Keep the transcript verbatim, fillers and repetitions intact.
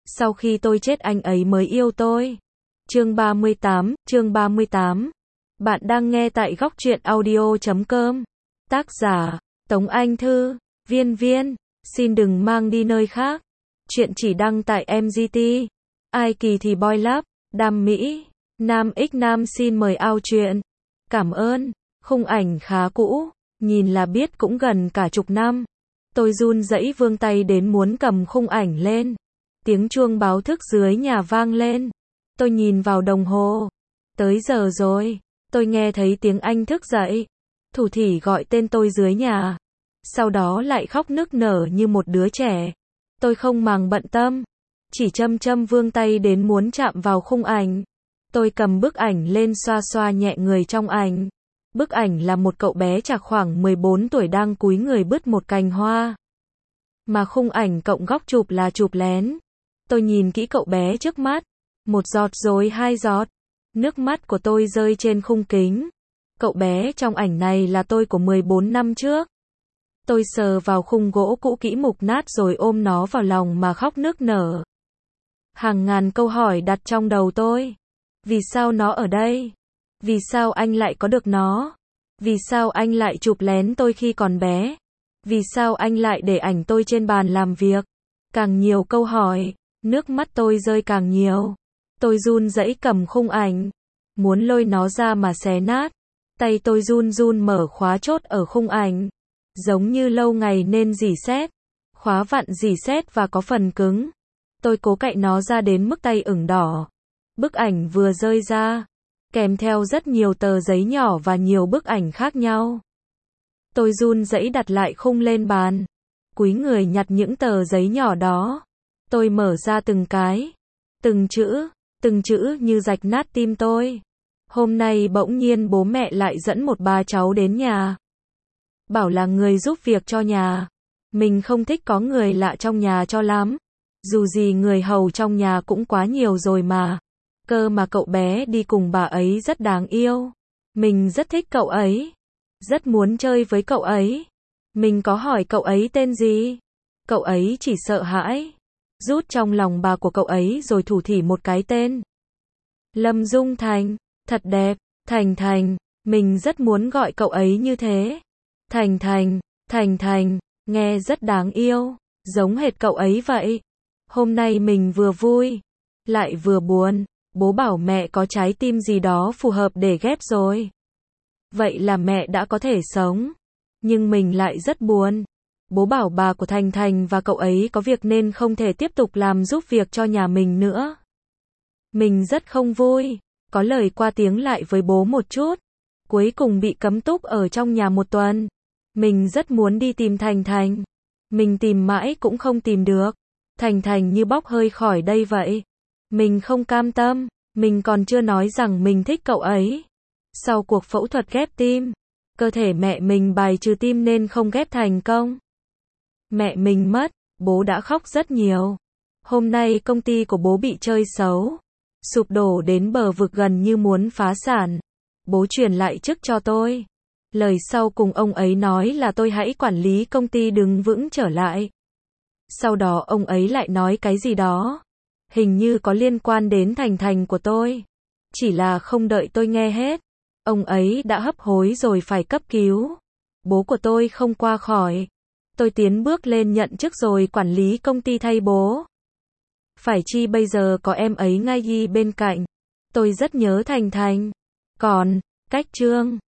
Sau khi tôi chết anh ấy mới yêu tôi. Chương ba mươi tám, chương ba mươi tám. Bạn đang nghe tại góc truyện audio chấm com. Tác giả, Tống Anh Thư, Viên Viên. Xin đừng mang đi nơi khác. Chuyện chỉ đăng tại em giê tê. Ai kỳ thì Boy Love, Đam Mỹ, Nam X Nam xin mời ao chuyện. Cảm ơn. Khung ảnh khá cũ, nhìn là biết cũng gần cả chục năm. Tôi run rẩy vươn tay đến muốn cầm khung ảnh lên. Tiếng chuông báo thức dưới nhà vang lên. Tôi nhìn vào đồng hồ. Tới giờ rồi. Tôi nghe thấy tiếng anh thức dậy. Thủ thỉ gọi tên tôi dưới nhà. Sau đó lại khóc nức nở như một đứa trẻ. Tôi không màng bận tâm. Chỉ chăm chăm vươn tay đến muốn chạm vào khung ảnh. Tôi cầm bức ảnh lên xoa xoa nhẹ người trong ảnh. Bức ảnh là một cậu bé chạc khoảng mười bốn tuổi đang cúi người bứt một cành hoa. Mà khung ảnh cộng góc chụp là chụp lén. Tôi nhìn kỹ cậu bé trước mắt. Một giọt rồi hai giọt. Nước mắt của tôi rơi trên khung kính. Cậu bé trong ảnh này là tôi của mười bốn năm trước. Tôi sờ vào khung gỗ cũ kỹ mục nát rồi ôm nó vào lòng mà khóc nức nở. Hàng ngàn câu hỏi đặt trong đầu tôi. Vì sao nó ở đây? Vì sao anh lại có được nó? Vì sao anh lại chụp lén tôi khi còn bé? Vì sao anh lại để ảnh tôi trên bàn làm việc? Càng nhiều câu hỏi, nước mắt tôi rơi càng nhiều. Tôi run rẩy cầm khung ảnh, muốn lôi nó ra mà xé nát. Tay tôi run run mở khóa chốt ở khung ảnh, giống như lâu ngày nên rỉ sét. Khóa vặn rỉ sét và có phần cứng. Tôi cố cạy nó ra đến mức tay ửng đỏ. Bức ảnh vừa rơi ra, kèm theo rất nhiều tờ giấy nhỏ và nhiều bức ảnh khác nhau. Tôi run rẩy đặt lại khung lên bàn, cúi người nhặt những tờ giấy nhỏ đó. Tôi mở ra từng cái, từng chữ, từng chữ như rạch nát tim tôi. Hôm nay bỗng nhiên bố mẹ lại dẫn một bà cháu đến nhà. Bảo là người giúp việc cho nhà. Mình không thích có người lạ trong nhà cho lắm. Dù gì người hầu trong nhà cũng quá nhiều rồi mà. Cơ mà cậu bé đi cùng bà ấy rất đáng yêu. Mình rất thích cậu ấy. Rất muốn chơi với cậu ấy. Mình có hỏi cậu ấy tên gì. Cậu ấy chỉ sợ hãi. Rút trong lòng bà của cậu ấy rồi thủ thỉ một cái tên. Lâm Dung Thành. Thật đẹp. Thành Thành. Mình rất muốn gọi cậu ấy như thế. Thành Thành. Thành Thành. Nghe rất đáng yêu. Giống hệt cậu ấy vậy. Hôm nay mình vừa vui. Lại vừa buồn. Bố bảo mẹ có trái tim gì đó phù hợp để ghép rồi. Vậy là mẹ đã có thể sống. Nhưng mình lại rất buồn. Bố bảo bà của Thành Thành và cậu ấy có việc nên không thể tiếp tục làm giúp việc cho nhà mình nữa. Mình rất không vui. Có lời qua tiếng lại với bố một chút. Cuối cùng bị cấm túc ở trong nhà một tuần. Mình rất muốn đi tìm Thành Thành. Mình tìm mãi cũng không tìm được. Thành Thành như bốc hơi khỏi đây vậy. Mình không cam tâm. Mình còn chưa nói rằng mình thích cậu ấy. Sau cuộc phẫu thuật ghép tim, cơ thể mẹ mình bài trừ tim nên không ghép thành công. Mẹ mình mất, bố đã khóc rất nhiều. Hôm nay công ty của bố bị chơi xấu. Sụp đổ đến bờ vực gần như muốn phá sản. Bố truyền lại chức cho tôi. Lời sau cùng ông ấy nói là tôi hãy quản lý công ty đứng vững trở lại. Sau đó ông ấy lại nói cái gì đó. Hình như có liên quan đến Thành Thành của tôi. Chỉ là không đợi tôi nghe hết. Ông ấy đã hấp hối rồi phải cấp cứu. Bố của tôi không qua khỏi. Tôi tiến bước lên nhận chức rồi quản lý công ty thay bố. Phải chi bây giờ có em ấy ngay ghi bên cạnh. Tôi rất nhớ Thành Thành. Còn, cách chương.